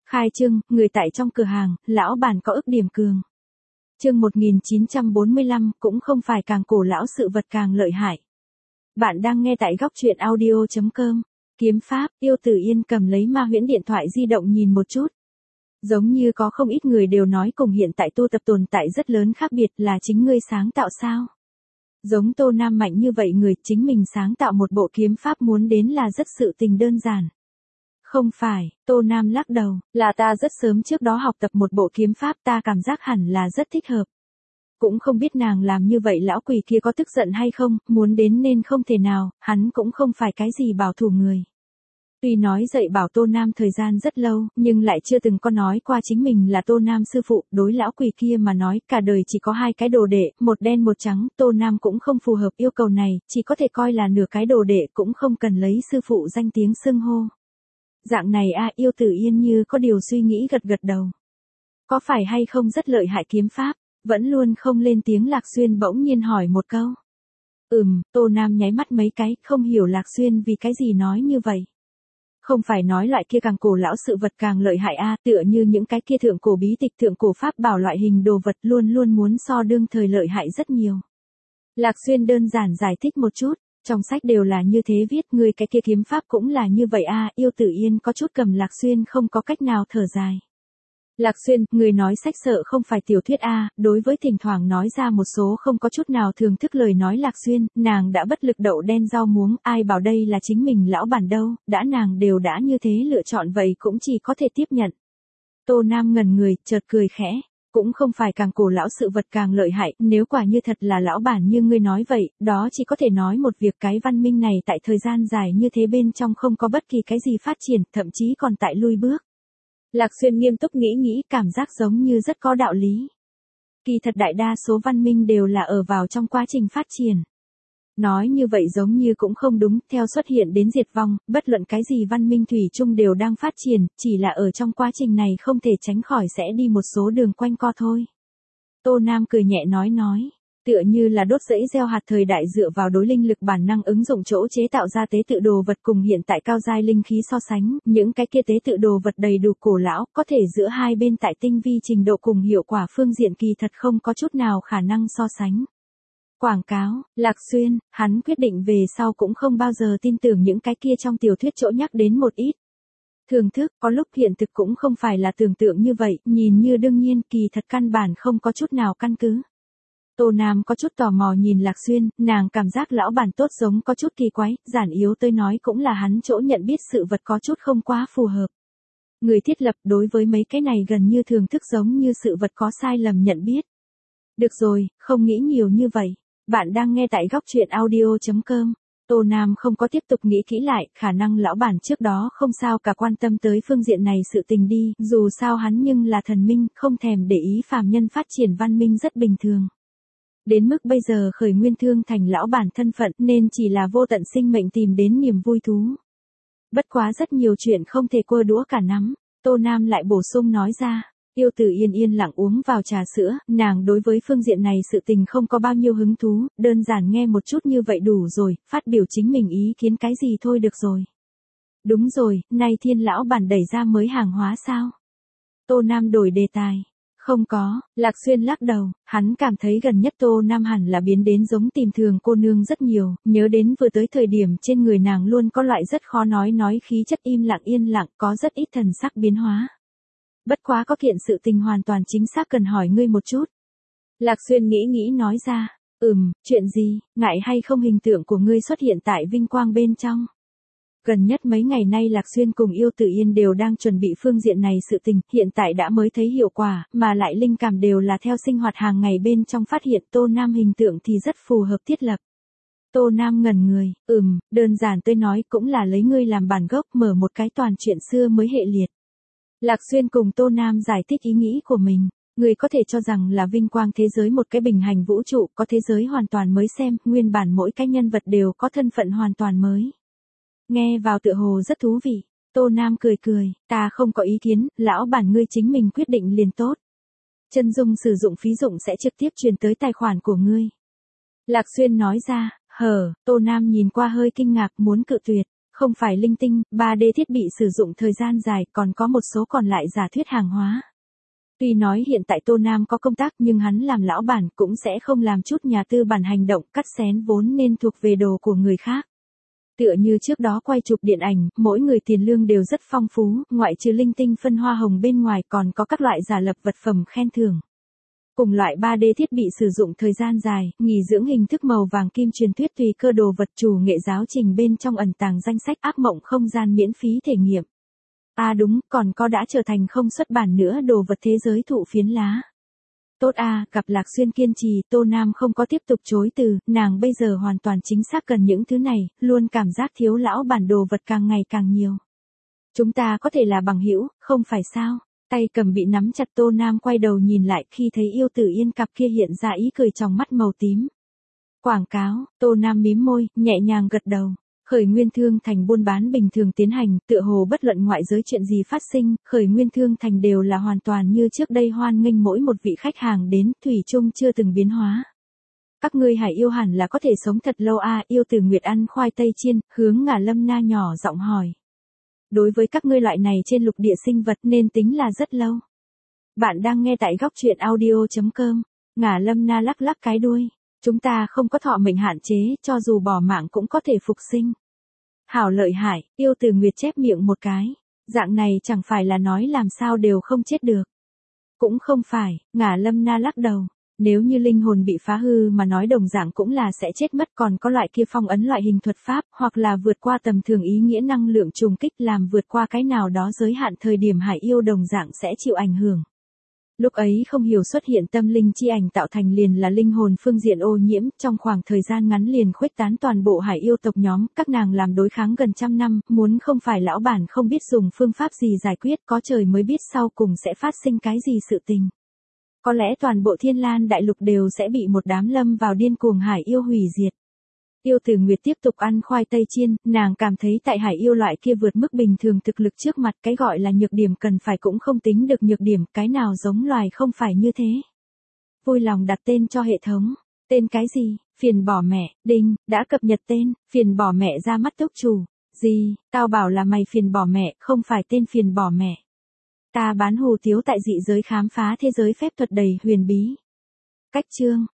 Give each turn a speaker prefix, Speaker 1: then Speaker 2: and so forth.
Speaker 1: Khai trương, người tại trong cửa hàng, lão bản có ức điểm cường. Chương 1945, cũng không phải càng cổ lão sự vật càng lợi hại. Bạn đang nghe tại góc truyện audio.com. Kiếm pháp, Yêu Tử Yên cầm lấy ma huyễn điện thoại di động nhìn một chút. Giống như có không ít người đều nói cùng hiện tại tu tập tồn tại rất lớn khác biệt là chính ngươi sáng tạo sao. Giống Tô Nam mạnh như vậy người chính mình sáng tạo một bộ kiếm pháp muốn đến là rất sự tình đơn giản. Không phải, Tô Nam lắc đầu, là ta rất sớm trước đó học tập một bộ kiếm pháp ta cảm giác hẳn là rất thích hợp. Cũng không biết nàng làm như vậy lão quỷ kia có tức giận hay không, muốn đến nên không thể nào, hắn cũng không phải cái gì bảo thủ người. Tuy nói dạy bảo Tô Nam thời gian rất lâu, nhưng lại chưa từng có nói qua chính mình là Tô Nam sư phụ, đối lão quỷ kia mà nói cả đời chỉ có hai cái đồ đệ, một đen một trắng, Tô Nam cũng không phù hợp yêu cầu này, chỉ có thể coi là nửa cái đồ đệ cũng không cần lấy sư phụ danh tiếng xưng hô. Dạng này Yêu Tử Yên như có điều suy nghĩ gật gật đầu. Có phải hay không rất lợi hại kiếm pháp, vẫn luôn không lên tiếng Lạc Xuyên bỗng nhiên hỏi một câu. Tô Nam nháy mắt mấy cái, không hiểu Lạc Xuyên vì cái gì nói như vậy. Không phải nói loại kia càng cổ lão sự vật càng lợi hại tựa như những cái kia thượng cổ bí tịch thượng cổ pháp bảo loại hình đồ vật luôn luôn muốn so đương thời lợi hại rất nhiều. Lạc Xuyên đơn giản giải thích một chút. Trong sách đều là như thế viết, người cái kia kiếm pháp cũng là như vậy Yêu Tử Yên có chút cầm Lạc Xuyên không có cách nào thở dài. Lạc Xuyên, người nói sách sợ không phải tiểu thuyết đối với thỉnh thoảng nói ra một số không có chút nào thưởng thức lời nói Lạc Xuyên, nàng đã bất lực đậu đen rau muống, ai bảo đây là chính mình lão bản đâu, đã nàng đều đã như thế lựa chọn vậy cũng chỉ có thể tiếp nhận. Tô Nam ngẩn người, chợt cười khẽ. Cũng không phải càng cổ lão sự vật càng lợi hại, nếu quả như thật là lão bản như ngươi nói vậy, đó chỉ có thể nói một việc cái văn minh này tại thời gian dài như thế bên trong không có bất kỳ cái gì phát triển, thậm chí còn tại lui bước. Lạc Xuyên nghiêm túc nghĩ cảm giác giống như rất có đạo lý. Kỳ thật đại đa số văn minh đều là ở vào trong quá trình phát triển. Nói như vậy giống như cũng không đúng, theo xuất hiện đến diệt vong, bất luận cái gì văn minh thủy chung đều đang phát triển, chỉ là ở trong quá trình này không thể tránh khỏi sẽ đi một số đường quanh co thôi. Tô Nam cười nhẹ nói, tựa như là đốt rẫy gieo hạt thời đại dựa vào đối linh lực bản năng ứng dụng chỗ chế tạo ra tế tự đồ vật cùng hiện tại cao giai linh khí so sánh, những cái kia tế tự đồ vật đầy đủ cổ lão, có thể giữa hai bên tại tinh vi trình độ cùng hiệu quả phương diện kỳ thật không có chút nào khả năng so sánh. Quảng cáo, Lạc Xuyên, hắn quyết định về sau cũng không bao giờ tin tưởng những cái kia trong tiểu thuyết chỗ nhắc đến một ít. Thường thức, có lúc hiện thực cũng không phải là tưởng tượng như vậy, nhìn như đương nhiên kỳ thật căn bản không có chút nào căn cứ. Tô Nam có chút tò mò nhìn Lạc Xuyên, nàng cảm giác lão bản tốt giống có chút kỳ quái, giản yếu tôi nói cũng là hắn chỗ nhận biết sự vật có chút không quá phù hợp. Người thiết lập đối với mấy cái này gần như thường thức giống như sự vật có sai lầm nhận biết. Được rồi, không nghĩ nhiều như vậy. Bạn đang nghe tại góc truyện audio.com. Tô Nam không có tiếp tục nghĩ kỹ lại, khả năng lão bản trước đó không sao cả quan tâm tới phương diện này sự tình đi, dù sao hắn nhưng là thần minh, không thèm để ý phàm nhân phát triển văn minh rất bình thường. Đến mức bây giờ khởi nguyên thương thành lão bản thân phận nên chỉ là vô tận sinh mệnh tìm đến niềm vui thú. Bất quá rất nhiều chuyện không thể quơ đũa cả nắm, Tô Nam lại bổ sung nói ra. Yêu Tử Yên yên lặng uống vào trà sữa, nàng đối với phương diện này sự tình không có bao nhiêu hứng thú, đơn giản nghe một chút như vậy đủ rồi, phát biểu chính mình ý kiến cái gì thôi được rồi. Đúng rồi, nay Thiên lão bản đẩy ra mới hàng hóa sao? Tô Nam đổi đề tài. Không có, Lạc Xuyên lắc đầu, hắn cảm thấy gần nhất Tô Nam hẳn là biến đến giống tìm thường cô nương rất nhiều, nhớ đến vừa tới thời điểm trên người nàng luôn có loại rất khó nói khí chất im lặng yên lặng, có rất ít thần sắc biến hóa. Bất quá có kiện sự tình hoàn toàn chính xác cần hỏi ngươi một chút. Lạc Xuyên nghĩ nói ra, chuyện gì, ngại hay không hình tượng của ngươi xuất hiện tại vinh quang bên trong. Gần nhất mấy ngày nay Lạc Xuyên cùng Yêu Tử Yên đều đang chuẩn bị phương diện này sự tình, hiện tại đã mới thấy hiệu quả, mà lại linh cảm đều là theo sinh hoạt hàng ngày bên trong phát hiện Tô Nam hình tượng thì rất phù hợp thiết lập. Tô Nam ngẩn người, đơn giản tôi nói cũng là lấy ngươi làm bản gốc mở một cái toàn chuyện xưa mới hệ liệt. Lạc Xuyên cùng Tô Nam giải thích ý nghĩ của mình, người có thể cho rằng là vinh quang thế giới một cái bình hành vũ trụ, có thế giới hoàn toàn mới xem, nguyên bản mỗi cái nhân vật đều có thân phận hoàn toàn mới. Nghe vào tựa hồ rất thú vị, Tô Nam cười, ta không có ý kiến, lão bản ngươi chính mình quyết định liền tốt. Chân dung sử dụng phí dụng sẽ trực tiếp truyền tới tài khoản của ngươi. Lạc Xuyên nói ra, Tô Nam nhìn qua hơi kinh ngạc muốn cự tuyệt. không phải linh tinh, 3D thiết bị sử dụng thời gian dài, còn có một số còn lại giả thuyết hàng hóa. Tuy nói hiện tại Tô Nam có công tác nhưng hắn làm lão bản cũng sẽ không làm chút nhà tư bản hành động cắt xén vốn nên thuộc về đồ của người khác. Tựa như trước đó quay chụp điện ảnh, mỗi người tiền lương đều rất phong phú, ngoại trừ linh tinh phân hoa hồng bên ngoài còn có các loại giả lập vật phẩm khen thưởng. Cùng loại 3D thiết bị sử dụng thời gian dài, nghỉ dưỡng hình thức màu vàng kim truyền thuyết tùy cơ đồ vật chủ nghệ giáo trình bên trong ẩn tàng danh sách ác mộng không gian miễn phí thể nghiệm. À đúng, còn có đã trở thành không xuất bản nữa đồ vật thế giới thụ phiến lá. Tốt à, gặp Lạc Xuyên kiên trì, Tô Nam không có tiếp tục chối từ, nàng bây giờ hoàn toàn chính xác cần những thứ này, luôn cảm giác thiếu lão bản đồ vật càng ngày càng nhiều. Chúng ta có thể là bằng hữu, không phải sao? Tay cầm bị nắm chặt Tô Nam quay đầu nhìn lại khi thấy Yêu Tử Yên cặp kia hiện ra ý cười trong mắt màu tím. Quảng cáo, Tô Nam mím môi, nhẹ nhàng gật đầu. Khởi Nguyên Thương Thành buôn bán bình thường tiến hành, tựa hồ bất luận ngoại giới chuyện gì phát sinh, Khởi Nguyên Thương Thành đều là hoàn toàn như trước đây hoan nghênh mỗi một vị khách hàng đến, thủy chung chưa từng biến hóa. Các ngươi Hải Yêu hẳn là có thể sống thật lâu à, Yêu Tử Nguyệt ăn khoai tây chiên, hướng Ngả Lâm Na nhỏ giọng hỏi. Đối với các ngươi loại này trên lục địa sinh vật nên tính là rất lâu. Bạn đang nghe tại góc truyện audio.com, Ngả Lâm Na lắc lắc cái đuôi. Chúng ta không có thọ mệnh hạn chế, cho dù bỏ mạng cũng có thể phục sinh. Hảo lợi hại, Yêu Tử Nguyệt chép miệng một cái. Dạng này chẳng phải là nói làm sao đều không chết được. Cũng không phải, Ngả Lâm Na lắc đầu. Nếu như linh hồn bị phá hư mà nói đồng dạng cũng là sẽ chết mất, còn có loại kia phong ấn loại hình thuật pháp, hoặc là vượt qua tầm thường ý nghĩa năng lượng trùng kích làm vượt qua cái nào đó giới hạn thời điểm Hải Yêu đồng dạng sẽ chịu ảnh hưởng. Lúc ấy không hiểu xuất hiện tâm linh chi ảnh tạo thành liền là linh hồn phương diện ô nhiễm, trong khoảng thời gian ngắn liền khuếch tán toàn bộ Hải Yêu tộc nhóm, các nàng làm đối kháng gần trăm năm, muốn không phải lão bản không biết dùng phương pháp gì giải quyết, có trời mới biết sau cùng sẽ phát sinh cái gì sự tình. Có lẽ toàn bộ Thiên Lan đại lục đều sẽ bị một đám lâm vào điên cuồng Hải Yêu hủy diệt. Yêu Tử Nguyệt tiếp tục ăn khoai tây chiên, nàng cảm thấy tại Hải Yêu loại kia vượt mức bình thường thực lực trước mặt, cái gọi là nhược điểm cần phải cũng không tính được nhược điểm, cái nào giống loài không phải như thế. Vui lòng đặt tên cho hệ thống. Tên cái gì? Phiền bỏ mẹ, đinh, đã cập nhật tên, phiền bỏ mẹ ra mắt túc chủ. Gì, tao bảo là mày phiền bỏ mẹ, không phải tên phiền bỏ mẹ. Ta bán hủ tiếu tại dị giới khám phá thế giới phép thuật đầy huyền bí. Cách chương.